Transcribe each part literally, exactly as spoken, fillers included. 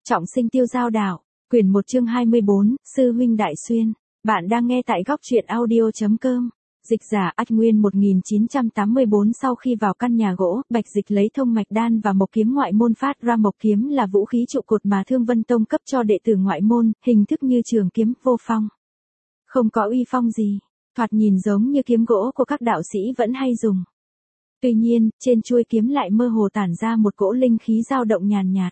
Trọng sinh tiêu giao đạo, quyển một chương hai mươi bốn, Sư huynh Đại Xuyên. Bạn đang nghe tại góc truyện audio.com. Dịch giả Ách Nguyên một nghìn chín trăm tám mươi bốn. Sau khi vào căn nhà gỗ, Bạch Dịch lấy thông mạch đan và mộc kiếm ngoại môn phát ra. Mộc kiếm là vũ khí trụ cột mà Thương Vân Tông cấp cho đệ tử ngoại môn, hình thức như trường kiếm vô phong. Không có uy phong gì, thoạt nhìn giống như kiếm gỗ của các đạo sĩ vẫn hay dùng. Tuy nhiên, trên chuôi kiếm lại mơ hồ tản ra một cỗ linh khí dao động nhàn nhạt.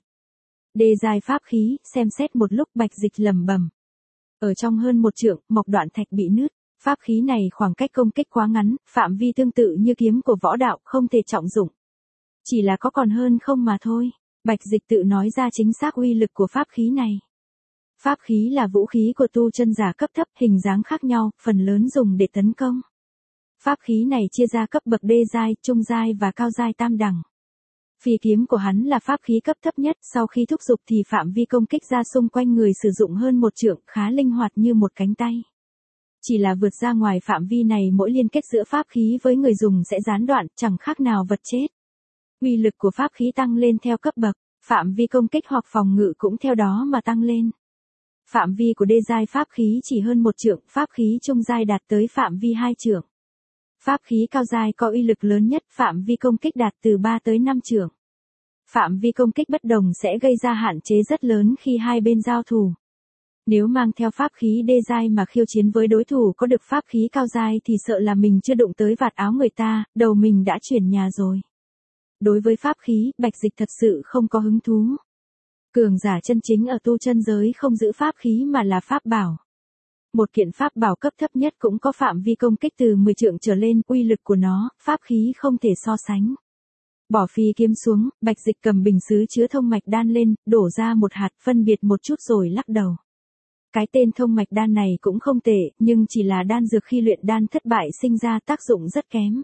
Đề dài pháp khí, xem xét một lúc Bạch Dịch lẩm bẩm. Ở trong hơn một trượng, mộc đoạn thạch bị nứt, pháp khí này khoảng cách công kích quá ngắn, phạm vi tương tự như kiếm của võ đạo, không thể trọng dụng. Chỉ là có còn hơn không mà thôi, Bạch Dịch tự nói ra chính xác uy lực của pháp khí này. Pháp khí là vũ khí của tu chân giả cấp thấp, hình dáng khác nhau, phần lớn dùng để tấn công. Pháp khí này chia ra cấp bậc đê giai, trung giai và cao giai tam đẳng. Phi kiếm của hắn là pháp khí cấp thấp nhất, sau khi thúc giục thì phạm vi công kích ra xung quanh người sử dụng hơn một trượng, khá linh hoạt như một cánh tay. Chỉ là vượt ra ngoài phạm vi này, mỗi liên kết giữa pháp khí với người dùng sẽ gián đoạn, chẳng khác nào vật chết. Uy lực của pháp khí tăng lên theo cấp bậc, phạm vi công kích hoặc phòng ngự cũng theo đó mà tăng lên. Phạm vi của đê giai pháp khí chỉ hơn một trượng, pháp khí trung giai đạt tới phạm vi hai trượng. Pháp khí cao giai có uy lực lớn nhất, phạm vi công kích đạt từ ba tới năm trượng. Phạm vi công kích bất đồng sẽ gây ra hạn chế rất lớn khi hai bên giao thủ. Nếu mang theo pháp khí đê giai mà khiêu chiến với đối thủ có được pháp khí cao giai thì sợ là mình chưa đụng tới vạt áo người ta, đầu mình đã chuyển nhà rồi. Đối với pháp khí, Bạch Dịch thật sự không có hứng thú. Cường giả chân chính ở tu chân giới không giữ pháp khí mà là pháp bảo. Một kiện pháp bảo cấp thấp nhất cũng có phạm vi công kích từ mười trượng trở lên, uy lực của nó, pháp khí không thể so sánh. Bỏ phi kiếm xuống, Bạch Dịch cầm bình sứ chứa thông mạch đan lên, đổ ra một hạt, phân biệt một chút rồi lắc đầu. Cái tên thông mạch đan này cũng không tệ, nhưng chỉ là đan dược khi luyện đan thất bại sinh ra tác dụng rất kém.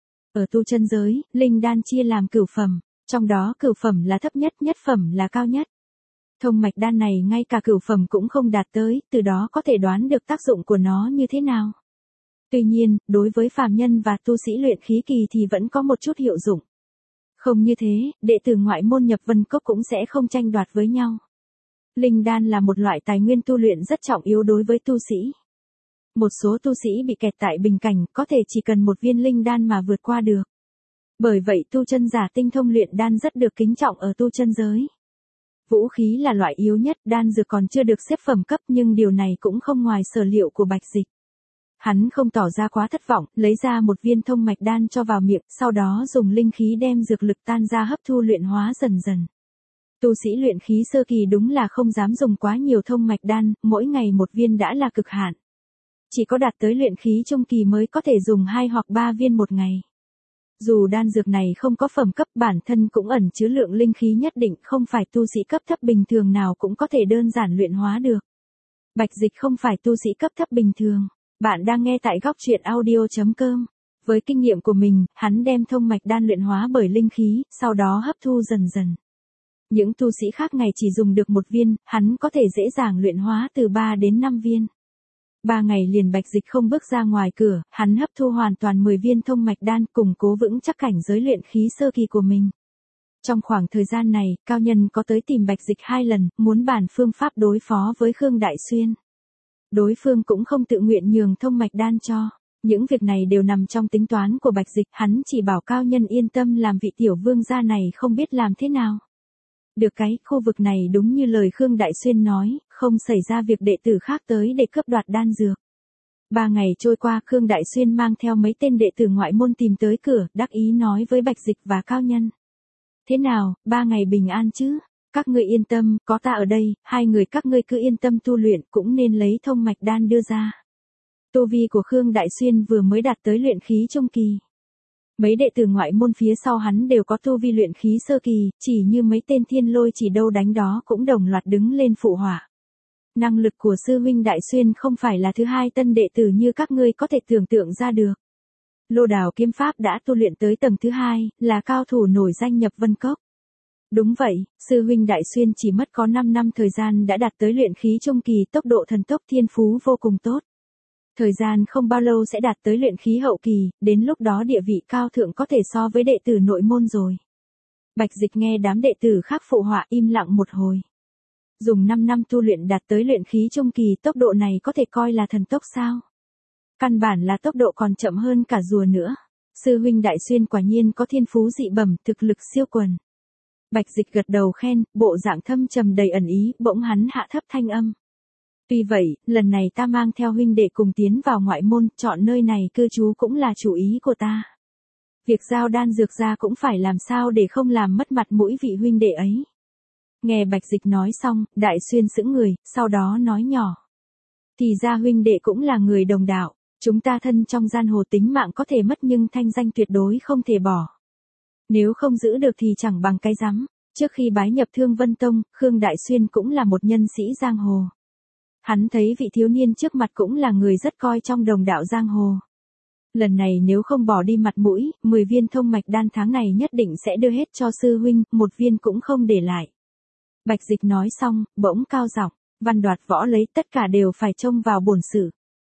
Ở tu chân giới, linh đan chia làm cửu phẩm, trong đó cửu phẩm là thấp nhất, nhất phẩm là cao nhất. Thông mạch đan này ngay cả cửu phẩm cũng không đạt tới, từ đó có thể đoán được tác dụng của nó như thế nào. Tuy nhiên, đối với phàm nhân và tu sĩ luyện khí kỳ thì vẫn có một chút hiệu dụng. Không như thế, đệ tử ngoại môn nhập Vân Cốc cũng sẽ không tranh đoạt với nhau. Linh đan là một loại tài nguyên tu luyện rất trọng yếu đối với tu sĩ. Một số tu sĩ bị kẹt tại bình cảnh, có thể chỉ cần một viên linh đan mà vượt qua được. Bởi vậy tu chân giả tinh thông luyện đan rất được kính trọng ở tu chân giới. Vũ khí là loại yếu nhất, đan dược còn chưa được xếp phẩm cấp, nhưng điều này cũng không ngoài sở liệu của Bạch Dịch. Hắn không tỏ ra quá thất vọng, lấy ra một viên thông mạch đan cho vào miệng, sau đó dùng linh khí đem dược lực tan ra hấp thu luyện hóa dần dần. Tu sĩ luyện khí sơ kỳ đúng là không dám dùng quá nhiều thông mạch đan, mỗi ngày một viên đã là cực hạn. Chỉ có đạt tới luyện khí trung kỳ mới có thể dùng hai hoặc ba viên một ngày. Dù đan dược này không có phẩm cấp, bản thân cũng ẩn chứa lượng linh khí nhất định, không phải tu sĩ cấp thấp bình thường nào cũng có thể đơn giản luyện hóa được. Bạch Dịch không phải tu sĩ cấp thấp bình thường. Bạn đang nghe tại góc truyện audio.com. Với kinh nghiệm của mình, hắn đem thông mạch đan luyện hóa bởi linh khí, sau đó hấp thu dần dần. Những tu sĩ khác ngày chỉ dùng được một viên, hắn có thể dễ dàng luyện hóa từ ba đến năm viên. Ba ngày liền Bạch Dịch không bước ra ngoài cửa, hắn hấp thu hoàn toàn mười viên thông mạch đan, củng cố vững chắc cảnh giới luyện khí sơ kỳ của mình. Trong khoảng thời gian này, cao nhân có tới tìm Bạch Dịch hai lần, muốn bàn phương pháp đối phó với Khương Đại Xuyên. Đối phương cũng không tự nguyện nhường thông mạch đan cho. Những việc này đều nằm trong tính toán của Bạch Dịch, hắn chỉ bảo cao nhân yên tâm làm, vị tiểu vương gia này không biết làm thế nào. Được cái, khu vực này đúng như lời Khương Đại Xuyên nói, không xảy ra việc đệ tử khác tới để cướp đoạt đan dược. Ba ngày trôi qua, Khương Đại Xuyên mang theo mấy tên đệ tử ngoại môn tìm tới cửa, đắc ý nói với Bạch Dịch và cao nhân. Thế nào, ba ngày bình an chứ? Các ngươi yên tâm, có ta ở đây, hai người các ngươi cứ yên tâm tu luyện, cũng nên lấy thông mạch đan đưa ra. Tu vi của Khương Đại Xuyên vừa mới đạt tới luyện khí trung kỳ. Mấy đệ tử ngoại môn phía sau hắn đều có tu vi luyện khí sơ kỳ, chỉ như mấy tên thiên lôi chỉ đâu đánh đó cũng đồng loạt đứng lên phụ họa. Năng lực của sư huynh Đại Xuyên không phải là thứ hai tân đệ tử như các ngươi có thể tưởng tượng ra được. Lô Đào kiếm pháp đã tu luyện tới tầng thứ hai, là cao thủ nổi danh nhập Vân Cốc. Đúng vậy, sư huynh Đại Xuyên chỉ mất có năm năm thời gian đã đạt tới luyện khí trung kỳ, tốc độ thần tốc thiên phú vô cùng tốt. Thời gian không bao lâu sẽ đạt tới luyện khí hậu kỳ, đến lúc đó địa vị cao thượng có thể so với đệ tử nội môn rồi. Bạch Dịch nghe đám đệ tử khác phụ họa im lặng một hồi. Dùng năm năm tu luyện đạt tới luyện khí trung kỳ, tốc độ này có thể coi là thần tốc sao? Căn bản là tốc độ còn chậm hơn cả rùa nữa. Sư huynh Đại Xuyên quả nhiên có thiên phú dị bẩm, thực lực siêu quần. Bạch Dịch gật đầu khen, bộ dạng thâm trầm đầy ẩn ý, bỗng hắn hạ thấp thanh âm. Tuy vậy, lần này ta mang theo huynh đệ cùng tiến vào ngoại môn, chọn nơi này cư trú cũng là chủ ý của ta. Việc giao đan dược ra cũng phải làm sao để không làm mất mặt mũi vị huynh đệ ấy. Nghe Bạch Dịch nói xong, Đại Xuyên sững người, sau đó nói nhỏ. Thì ra huynh đệ cũng là người đồng đạo, chúng ta thân trong giang hồ tính mạng có thể mất nhưng thanh danh tuyệt đối không thể bỏ. Nếu không giữ được thì chẳng bằng cái rắm. Trước khi bái nhập Thương Vân Tông, Khương Đại Xuyên cũng là một nhân sĩ giang hồ. Hắn thấy vị thiếu niên trước mặt cũng là người rất coi trong đồng đạo giang hồ. Lần này nếu không bỏ đi mặt mũi, mười viên thông mạch đan tháng này nhất định sẽ đưa hết cho sư huynh, một viên cũng không để lại. Bạch Dịch nói xong, bỗng cao giọng, văn đoạt võ lấy tất cả đều phải trông vào bổn sự.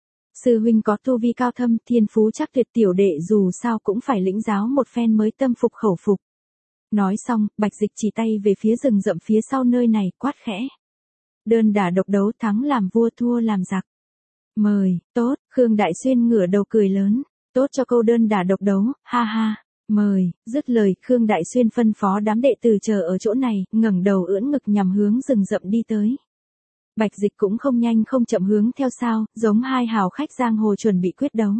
Sư huynh có tu vi cao thâm, thiên phú chắc tuyệt, tiểu đệ dù sao cũng phải lĩnh giáo một phen mới tâm phục khẩu phục. Nói xong, Bạch Dịch chỉ tay về phía rừng rậm phía sau nơi này, quát khẽ. Đơn đả độc đấu, thắng làm vua thua làm giặc. Mời, tốt, Khương Đại Xuyên ngửa đầu cười lớn, tốt cho câu đơn đả độc đấu, ha ha, mời, dứt lời, Khương Đại Xuyên phân phó đám đệ tử chờ ở chỗ này, ngẩng đầu ưỡn ngực nhằm hướng rừng rậm đi tới. Bạch Dịch cũng không nhanh không chậm hướng theo sau, giống hai hào khách giang hồ chuẩn bị quyết đấu.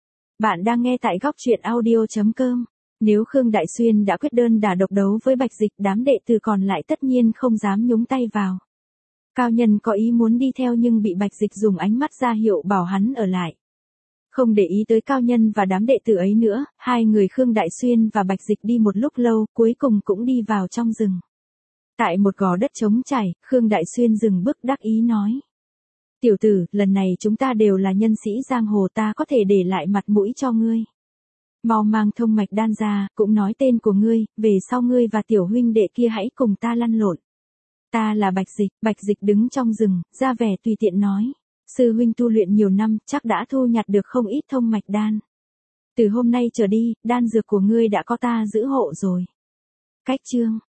Bạn đang nghe tại góc truyện audio chấm com. Nếu Khương Đại Xuyên đã quyết đơn đả độc đấu với Bạch Dịch, đám đệ tử còn lại tất nhiên không dám nhúng tay vào. Cao nhân có ý muốn đi theo nhưng bị Bạch Dịch dùng ánh mắt ra hiệu bảo hắn ở lại. Không để ý tới cao nhân và đám đệ tử ấy nữa, hai người Khương Đại Xuyên và Bạch Dịch đi một lúc lâu, cuối cùng cũng đi vào trong rừng. Tại một gò đất trống trải, Khương Đại Xuyên dừng bước đắc ý nói. Tiểu tử, lần này chúng ta đều là nhân sĩ giang hồ, ta có thể để lại mặt mũi cho ngươi. Mau mang thông mạch đan ra, cũng nói tên của ngươi, về sau ngươi và tiểu huynh đệ kia hãy cùng ta lăn lộn. Ta là Bạch Dịch. Bạch Dịch đứng trong rừng, ra vẻ tùy tiện nói. Sư huynh tu luyện nhiều năm, chắc đã thu nhặt được không ít thông mạch đan. Từ hôm nay trở đi, đan dược của ngươi đã có ta giữ hộ rồi. Cách chương.